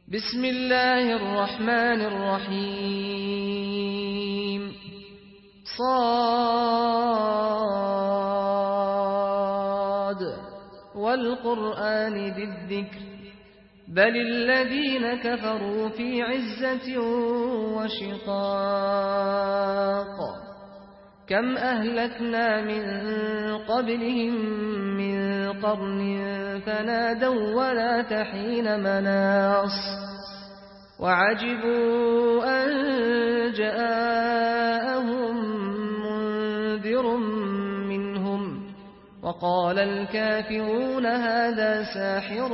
بسم الله الرحمن الرحيم صاد والقرآن ذي الذكر بل الذين كفروا في عزة وشقاق كم أهلكنا من قبلهم من قرن فنادوا ولا تحين مناص وعجبوا أن جاءهم منذر منهم وقال الكافرون هذا ساحر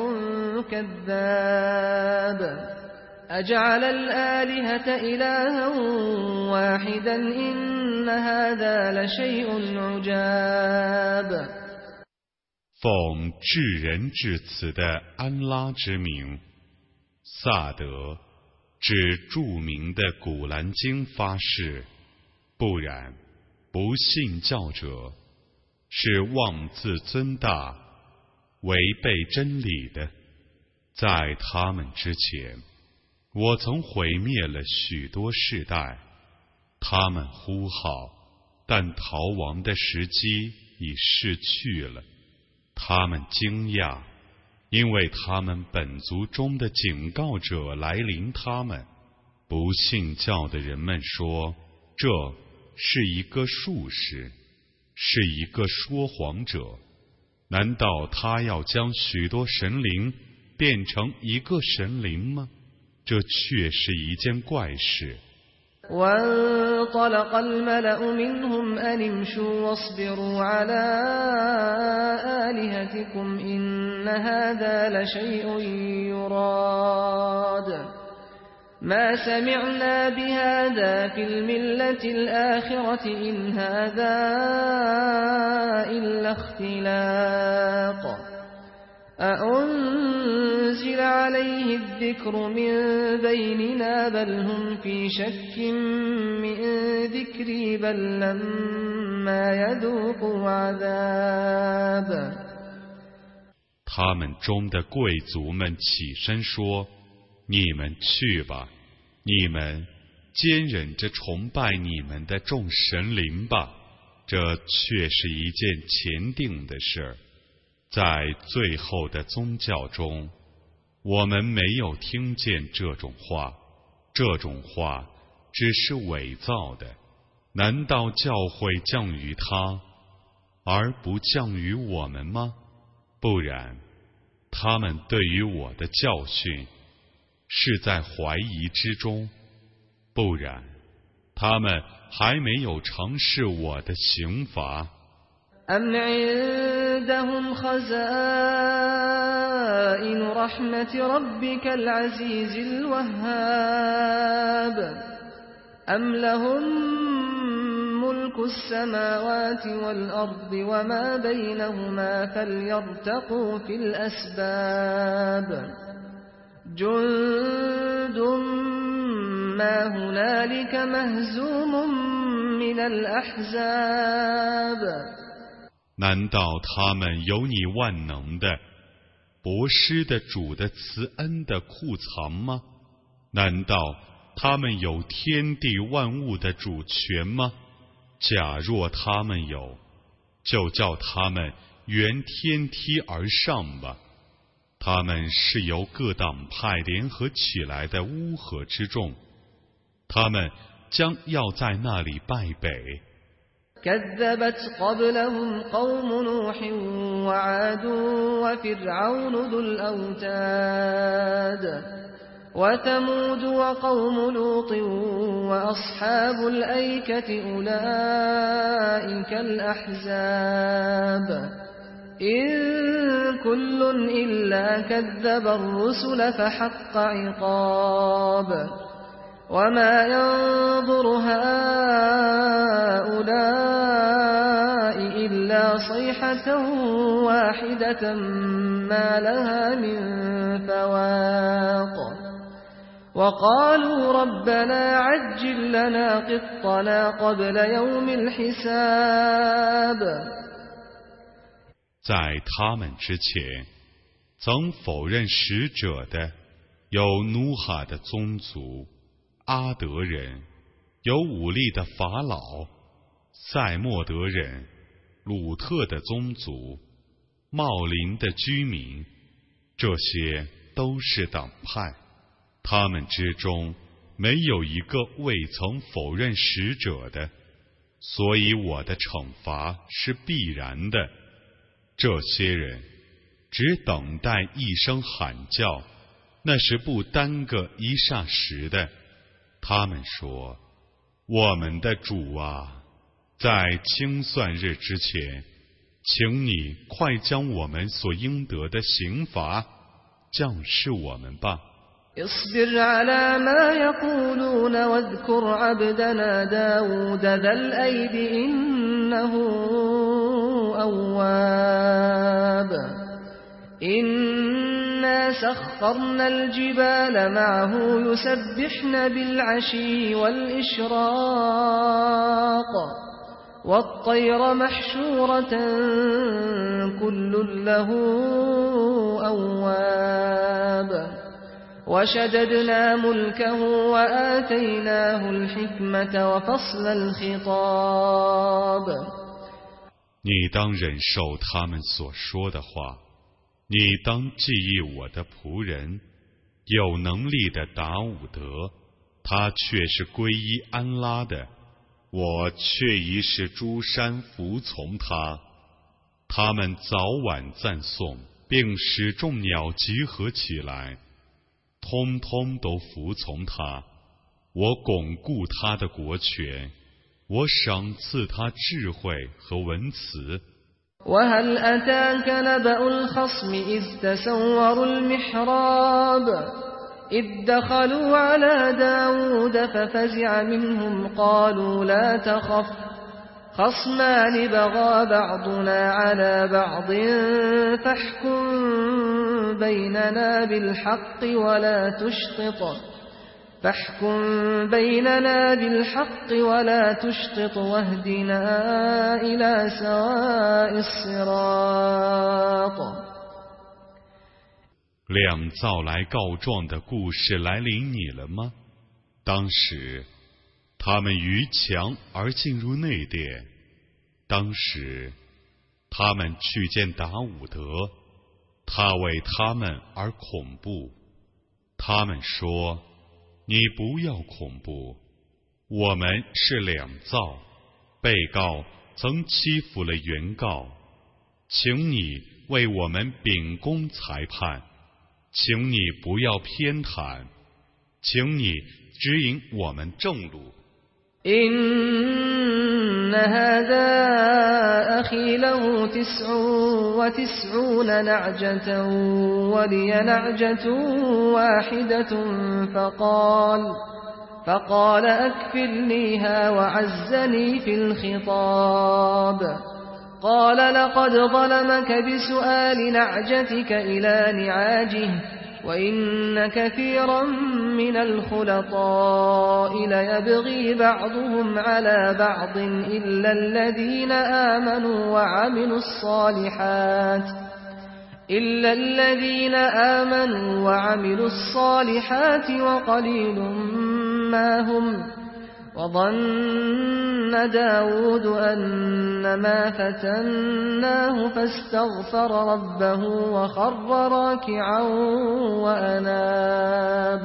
كذاب أجعل الآلهة إلها واحدا إن هذا لشيء عجاب 奉至仁至慈的安拉之名，萨德指著名的古兰经发誓，不然，不信教者是妄自尊大、违背真理的。在他们之前，我曾毁灭了许多世代，他们呼号，但逃亡的时机已逝去了。他们惊讶，因为他们本族中的警告者来临他们。不信教的人们说，这是一个术士，是一个说谎者。难道他要将许多神灵变成一个神灵吗？这却是一件怪事。 وانطلق الملأ منهم أن امشوا واصبروا على آلهتكم إن هذا لشيء يراد ما سمعنا بهذا في الملة الآخرة إن هذا إلا اختلاق أأنزل عليه الذكر من بيننا بل هم في شك من ذكري بل لما يذوقوا عذاب 他们中的贵族们起身说，你们去吧，你们坚忍着崇拜你们的众神灵吧，这却是一件前定的事。在最后的宗教中，我们没有听见这种话，这种话只是伪造的。难道教诲降于他，而不降于我们吗？不然，他们对于我的教训是在怀疑之中；不然，他们还没有尝试我的刑罚。 أم عندهم خزائن رحمة ربك العزيز الوهاب أم لهم ملك السماوات والأرض وما بينهما فليرتقوا في الأسباب جند ما هنالك مهزوم من الأحزاب 难道他们有你万能的、博施的主的慈恩的库藏吗？难道他们有天地万物的主权吗？假若他们有，就叫他们沿天梯而上吧。他们是由各党派联合起来的乌合之众，他们将要在那里败北。 كذبت قبلهم قوم نوح وعاد وفرعون ذو الأوتاد وثمود وقوم لوط وأصحاب الأيكة أولئك الأحزاب إن كل إلا كذب الرسل فحق عقاب وما ينظر هؤلاء إلا صيحة واحدة ما لها من فواق وقالوا ربنا عجل لنا قطنا قبل يوم الحساب 在他们之前，曾否认使者的有努哈的宗族阿德人，有武力的法老塞莫德人，鲁特的宗族茂林的居民，这些都是党派，他们之中没有一个未曾否认使者的，所以我的惩罚是必然的。这些人只等待一声喊叫，那是不耽搁一霎时的。他们说：我们的主啊，在清算日之前，请你快将我们所应得的刑罚降示我们吧。 اصبر على ما يقولون واذكر عبدنا داود ذا الأيد إنه أواب إنا سخرنا الجبال معه يسبحن بالعشي والإشراق والطير محشورة كل له أواب وشددنا ملكه وآتيناه الحكمة وفصل الخطاب 你当忍受他们所说的话，你当记忆我的仆人，有能力的达伍德，他却是皈依安拉的，我却已使诸山服从他。他们早晚赞颂，并使众鸟集合起来，通通都服从他。我巩固他的国权，我赏赐他智慧和文辞。 وهل أتاك نبأ الخصم إذ تسوروا المحراب إذ دخلوا على داود ففزع منهم قالوا لا تخف خصمان بغى بعضنا على بعض فاحكم بيننا بالحق ولا تشطط واهدنا إلى سواء الصراط 两造来告状的故事来临你了吗？当时他们逾墙而进入内殿，当时他们去见达伍德，他为他们而恐怖。他们说：你不要恐怖，我们是两造，被告曾欺负了原告，请你为我们秉公裁判，请你不要偏袒，请你指引我们正路。 إن هذا أخي له 99 نعجة ولي نعجة واحدة فقال أكفلنيها وعزني في الخطاب قال لقد ظلمك بسؤال نعجتك إلى نعاجه وإن كثيرا من الخلطاء ليبغي بعضهم على بعض إلا الذين آمنوا وعملوا الصالحات وقليل ما هم وظن داود أنما فتناه فاستغفر ربه وخر راكعا وأناب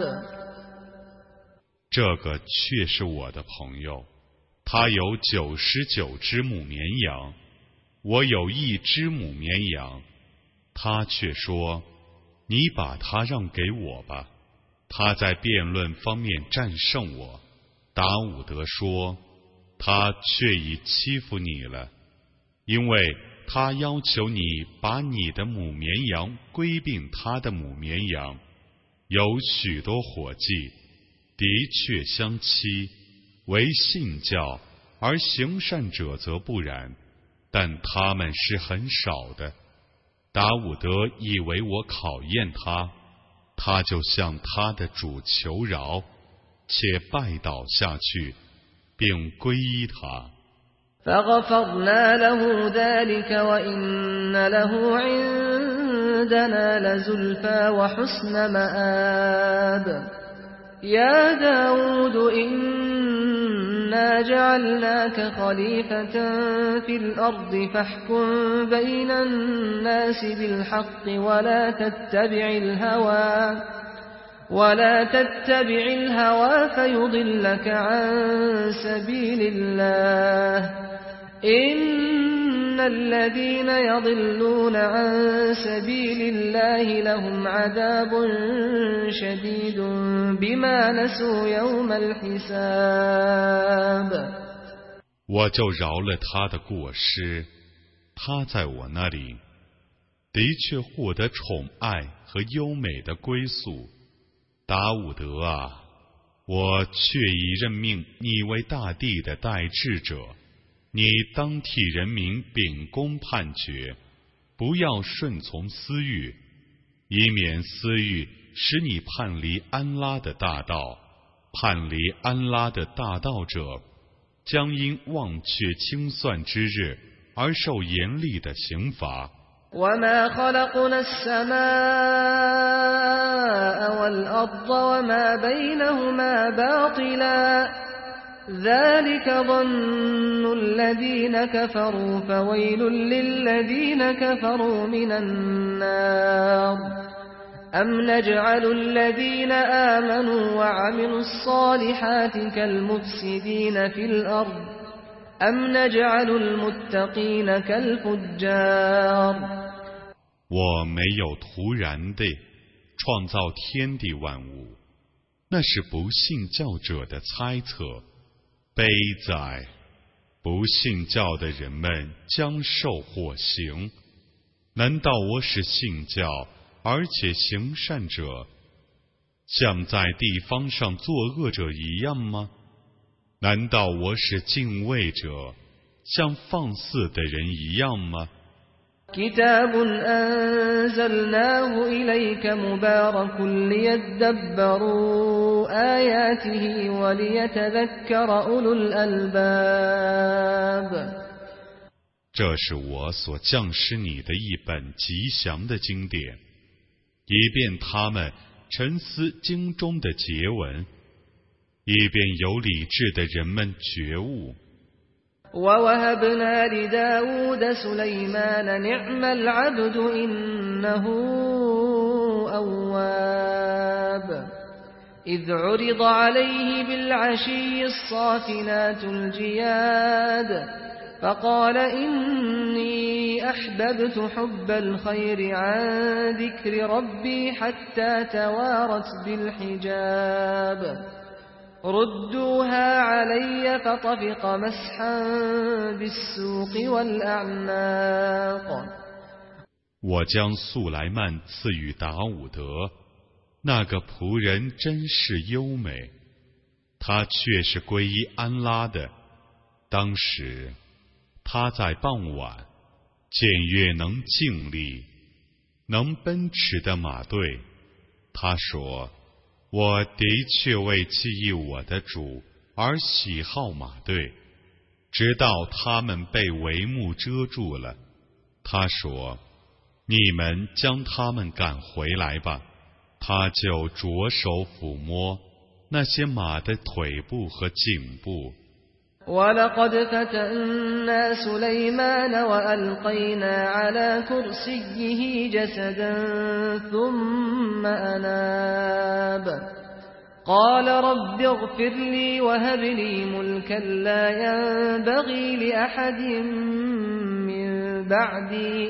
这个却是我的朋友，他有99只母绵羊，我有1只母绵羊，他却说：你把他让给我吧，他在辩论方面战胜我。达伍德说：他却已欺负你了，因为他要求你把你的母绵羊归并他的母绵羊，有许多伙计的确相欺，为信教，而行善者则不然，但他们是很少的。达伍德以为我考验他，他就向他的主求饶，且拜倒下去，并皈依他。 فغفرنا له ذلك وإن له عندنا لزلفى وحسن مآب يا داود إنا جعلناك خليفة في الأرض فاحكم بين الناس بالحق ولا تتبع الهوى فيضلك عن سبيل الله إن الذين يضلون عن سبيل الله لهم عذاب شديد بما نسوا يوم الحساب 我就饶了他的过失，他在我那里的确获得宠爱和优美的归宿。达伍德啊，我确已任命你为大地的代治者，你当替人民秉公判决，不要顺从私欲，以免私欲使你叛离安拉的大道。叛离安拉的大道者，将因忘却清算之日而受严厉的刑罚。 وما خلقنا السماء والأرض وما بينهما باطلا ذلك ظن الذين كفروا فويل للذين كفروا من النار أم نجعل الذين آمنوا وعملوا الصالحات كالمفسدين في الأرض أم نجعل المتقين كالفجار 我没有突然地创造天地万物，那是不信教者的猜测。悲哉！不信教的人们将受火刑。难道我使信教而且行善者，像在地方上作恶者一样吗？难道我使敬畏者像放肆的人一样吗 كتاب أنزلناه إليك مبارك ليدبروا آياته وليتذكر أولو الألباب 这是我所降施你的一本吉祥的经典，以便他们沉思经中的结文，以便有理智的人们觉悟。 ووهبنا لداود سليمان نعم العبد إنه أواب إذ عرض عليه بالعشي الصافنات الجياد فقال إني أحببت حب الخير عن ذكر ربي حتى توارت بالحجاب ردوها علي فطفق مسحا بالسوق والأعناق 我将素来曼赐予达伍德，那个仆人真是优美，他却是皈依安拉的。当时他在傍晚见月能静立，能奔驰的马队，他说，我的确为记忆我的主而喜好马队，直到他们被帷幕遮住了。他说，你们将他们赶回来吧。他就着手抚摸那些马的腿部和颈部。 ولقد فتنا سليمان وألقينا على كرسيه جسدا ثم أناب قال رب اغفر لي وهب لي ملكا لا ينبغي لأحد من بعدي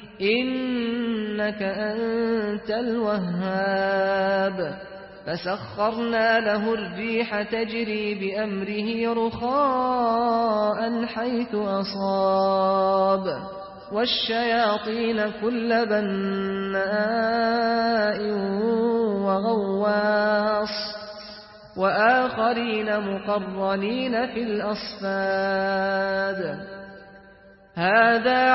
إنك أنت الوهاب فسخرنا له الريح تجري بأمره رخاء حيث أصاب والشياطين كل بناء وغواص وآخرين مقرنين في الأصفاد هذا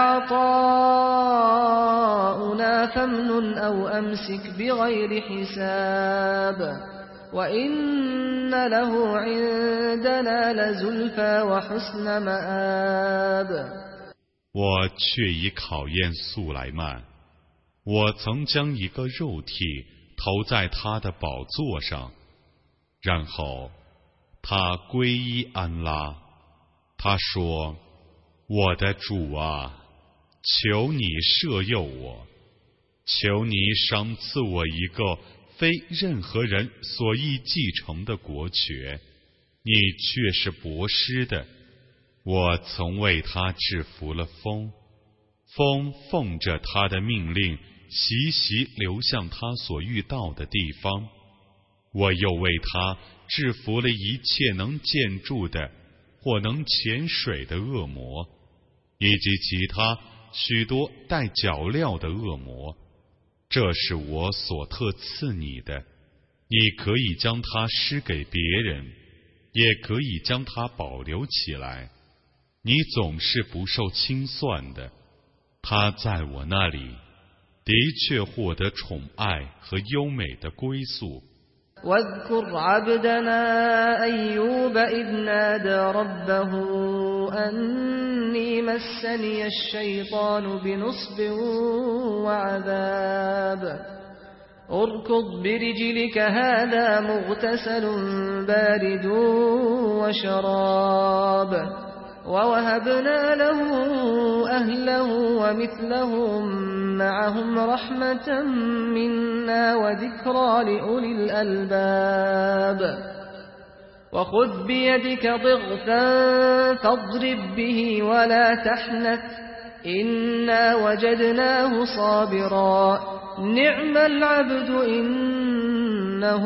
عطاؤنا فامنن أو أمسك بغير حساب وإن له عندنا لزلفى وحسن مآب 我却已考验素来曼， 我曾将一个肉体投在他的宝座上，然后他皈依安拉。他说：我的主啊，求你赦宥我，求你赏赐我一个非任何人所易继承的国权，你却是博施的。我曾为他制服了风，风奉着他的命令习习流向他所遇到的地方。我又为他制服了一切能建筑的或能潜水的恶魔，以及其他许多带脚镣的恶魔。这是我所特赐你的，你可以将它施给别人，也可以将它保留起来。你总是不受清算的，他在我那里的确获得宠爱和优美的归宿。 واذكر عبدنا أيوب إذ نادى ربه أني مسني الشيطان بنصب وعذاب اركض برجلك هذا مغتسل بارد وشراب ووهبنا له أهله ومثلهم معهم رحمة منا وذكرى لأولي الألباب وخذ بيدك ضغثا فاضرب به ولا تحنث إنا وجدناه صابرا نعم العبد إنه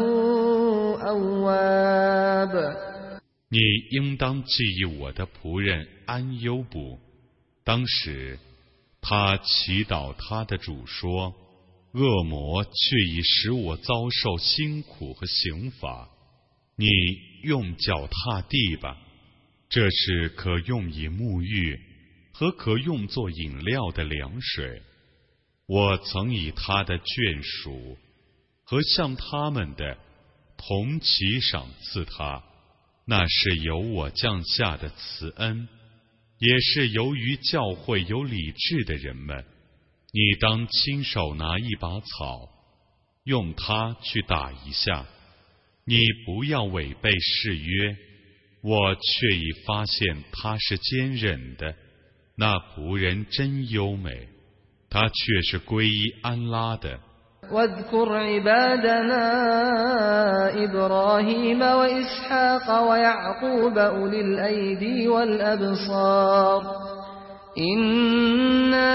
أواب。 你应当记忆我的仆人安优卜，当时他祈祷他的主说：恶魔却已使我遭受辛苦和刑罚，你用脚踏地吧，这是可用以沐浴和可用作饮料的凉水。我曾以他的眷属和像他们的同齐赏赐他，那是由我降下的慈恩，也是由于教会有理智的人们。你当亲手拿一把草，用它去打一下，你不要违背誓约。我却已发现他是坚忍的，那仆人真优美，他却是皈依安拉的。 واذكر عبادنا إبراهيم وإسحاق ويعقوب أولي الأيدي والأبصار إنا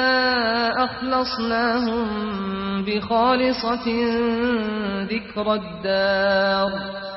أخلصناهم بخالصة ذكر الدار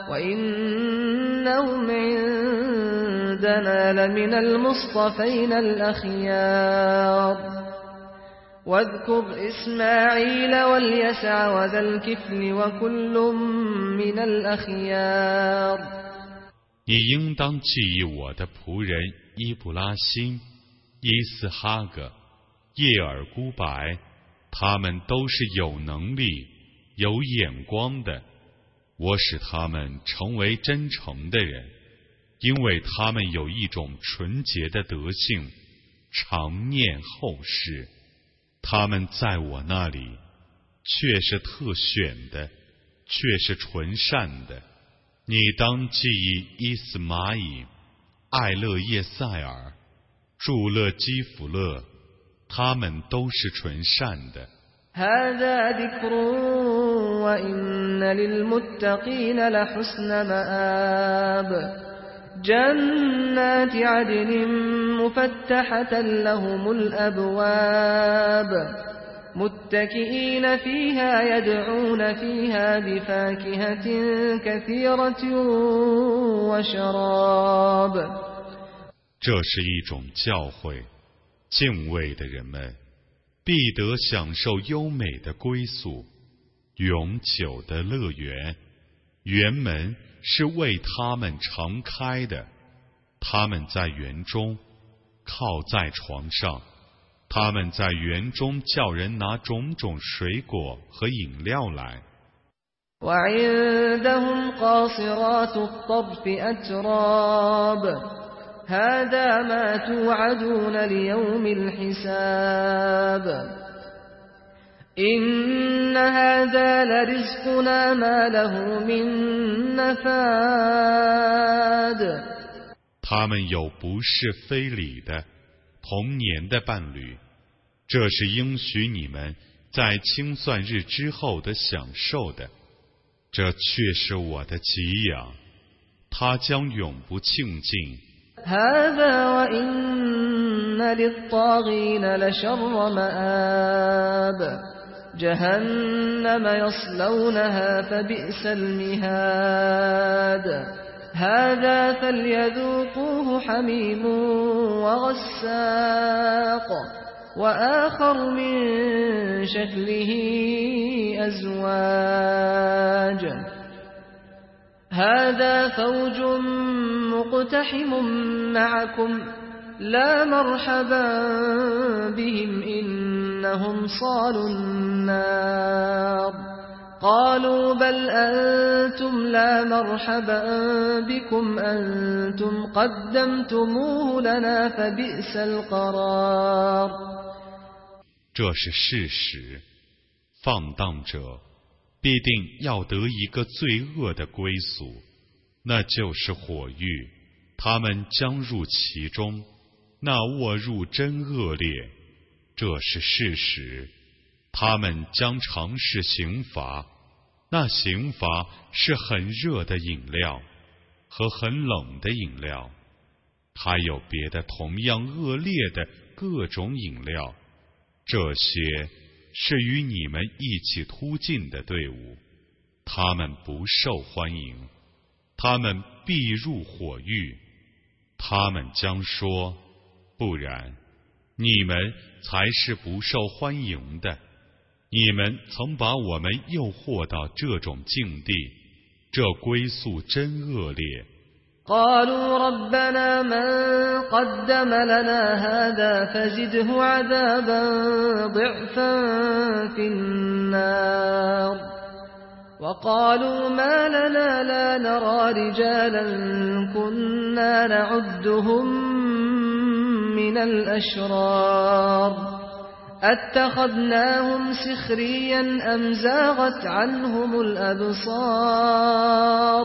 وإنهم عندنا لمن المصطفين الأخيار واذكر إسماعيل واليسع وذا الكفل وكل من الأخيار。 你应当记忆我的仆人伊布拉辛、伊斯哈格、叶尔孤白，他们都是有能力、有眼光的。我使他们成为真诚的人，因为他们有一种纯洁的德性，常念后世。他们在我那里却是特选的，却是纯善的。你当记忆伊斯玛仪、艾勒叶塞尔、祝勒基弗勒，他们都是纯善的。 هذا ذكر وإن للمتقين لحسن مآب جنات عدن مفتحة لهم الأبواب متكئين فيها يدعون فيها بفاكهة كثيرة وشراب。 这是一种教诲，敬畏的人们必得享受优美的归宿，永久的乐园，园门是为他们常开的，他们在园中靠在床上，他们在园中叫人拿种种水果和饮料来。 وعندهم قاصرات الطرف أتراب هذا ما توعدون ليوم الحساب إن هذا لرزقنا ما له من نفاد 他们有不是非礼的童年的伴侣，这是应许你们在清算日之后的享受的，这却是我的给养，它将永不庆尽。 هذا وإن للطاغين لشر مآب جهنم يصلونها فبئس المهاد هذا فليذوقوه حميم وغساق وآخر من شكله أزواج هذا فوج مقتحم معكم لا مرحبا بهم إنهم صالوا النار قالوا بل أنتم لا مرحبا بكم أنتم قدمتموه لنا فبئس القرار 这是事实，放荡者必定要得一个罪恶的归宿，那就是火狱，他们将入其中，那卧入真恶劣。这是事实，他们将尝试刑罚，那刑罚是很热的饮料和很冷的饮料，还有别的同样恶劣的各种饮料，这些是与你们一起突进的队伍，他们不受欢迎，他们必入火狱。他们将说，不然，你们才是不受欢迎的，你们曾把我们诱惑到这种境地，这归宿真恶劣。 قالوا ربنا من قدم لنا هذا فزده عذابا ضعفا في النار وقالوا ما لنا لا نرى رجالا كنا نعدهم من الأشرار أتخذناهم سخريا أم زاغت عنهم الأبصار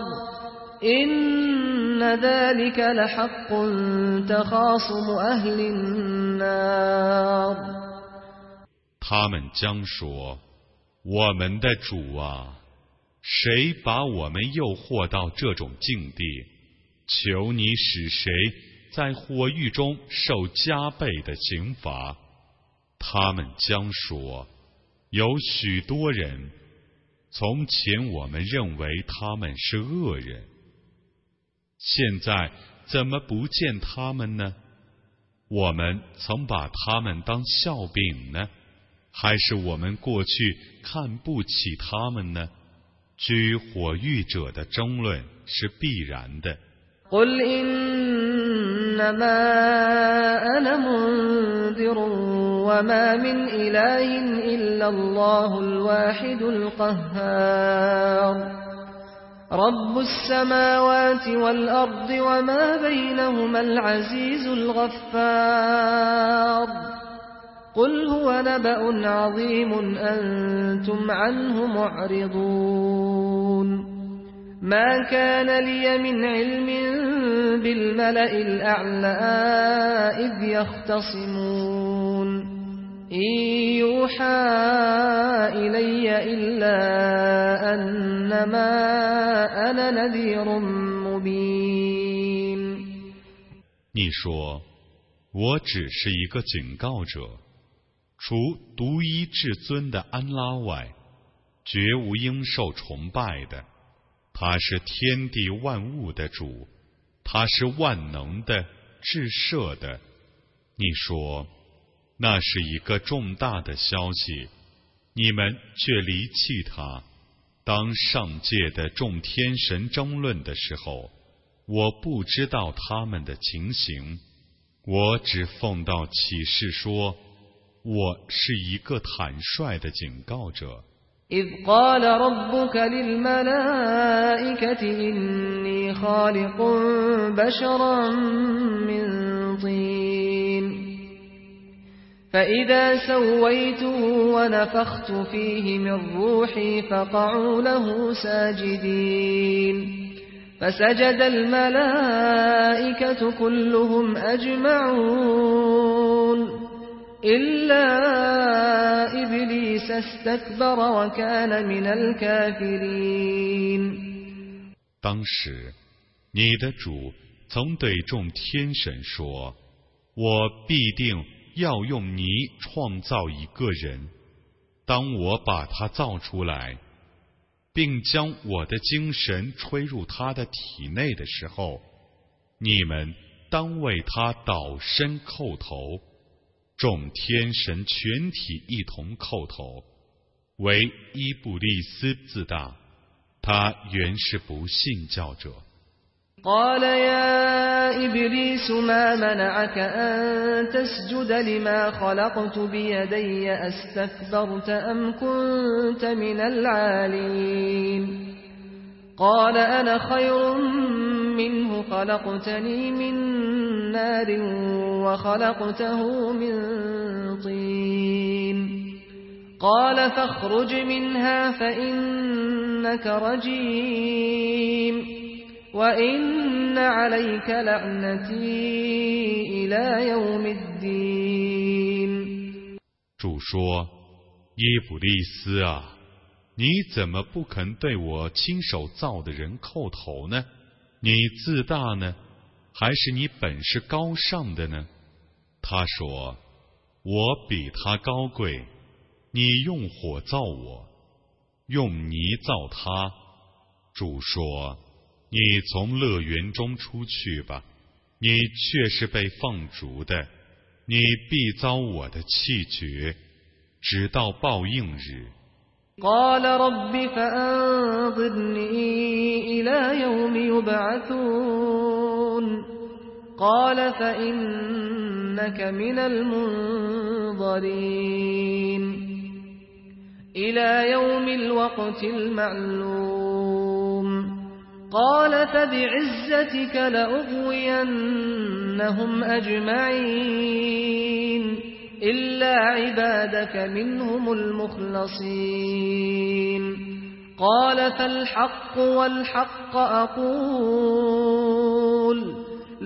إن ذلك لحق تخاصم أهل النار 他们将说，我们的主啊，谁把我们诱惑到这种境地，求你使谁在火狱中受加倍的刑罚。他们将说，有许多人，从前我们认为他们是恶人，现在怎么不见他们呢？我们曾把他们当笑柄呢，还是我们过去看不起他们呢？居火狱者的争论是必然的。 قل إنما أنا منذر وما من إله إلا الله الواحد القهار رب السماوات والأرض وما بينهما العزيز الغفار قل هو نبأ عظيم أنتم عنه معرضون ما كان لي من علم بالملأ الأعلى إذ يختصمون إن يوحى إلي إلا أنما أنا نذير مبين 你说，我只是一个警告者，除独一至尊的安拉外，绝无应受崇拜的。他是天地万物的主，他是万能的、至赦的。你说，那是一个重大的消息，你们却离弃他。当上界的众天神争论的时候，我不知道他们的情形，我只奉到启示说，我是一个坦率的警告者。 إذ قال ربك للملائكة إني خالق بشرا من طين فإذا سويته ونفخت فيه من روحي فقعوا له ساجدين فسجد الملائكة كلهم أجمعون إلا إبليس استكبر وكان من الكافرين。 当时，你的主曾对众天神说：“我必定要用泥创造一个人，当我把他造出来，并将我的精神吹入他的体内的时候，你们当为他倒身叩头。”众天神全体一同叩头，唯伊布利斯自大，他原是不信教者。 قال يا إبليس ما منعك أن تسجد لما خلقت بيدي أستكبرت أم كنت من العالين قال أنا خير منه خلقتني من نار وخلقته من طين قال فاخرج منها فإنك رجيم وإن عليك لعنتي إلى يوم الدين。 主说：“耶卜利斯啊，你怎么不肯对我亲手造的人叩头呢？你自大呢，还是你本是高尚的呢？”他说：“我比他高贵，你用火造我，用泥造他。”主说：“你从乐园中出去吧，你却是被放逐的，你必遭我的气绝，直到报应日。” قال رب فأنظرني إلى يوم يبعثون قال فإنك من المنظرين إلى يوم الوقت المعلوم قال فبعزتك لأغوينهم أجمعين إلا عبادك منهم المخلصين قال فالحق والحق أقول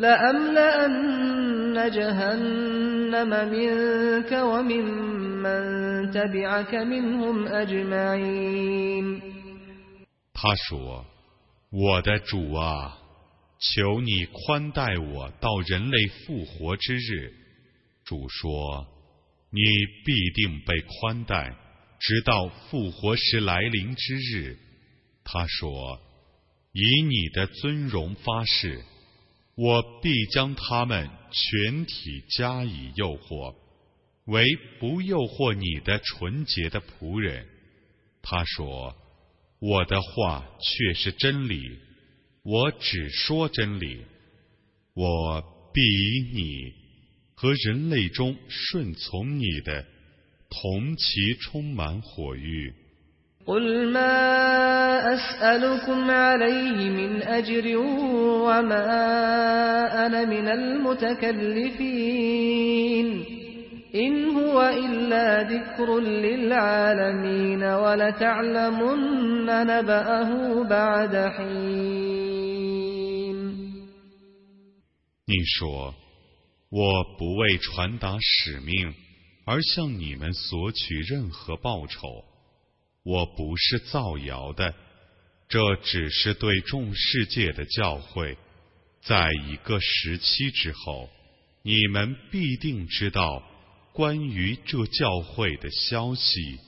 لأملأن جهنم منك وممن تبعك منهم أجمعين。 他说：“我的主啊，求你宽待我到人类复活之日。”主说：“你必定被宽待，直到复活时来临之日。”他说：“以你的尊荣发誓，我必将他们全体加以诱惑，唯不诱惑你的纯洁的仆人。”他说：“我的话却是真理，我只说真理，我必以你和人类中顺从你的同其充满火狱。” قل ما أسألكم عليه من أجر وما أنا من المتكلفين إن هو إلا ذكر للعالمين ولتعلمن نبأه بعد حين。 你说，我不为传达使命而向你们索取任何报酬，我不是造谣的，这只是对众世界的教诲。在一个时期之后，你们必定知道关于这教诲的消息。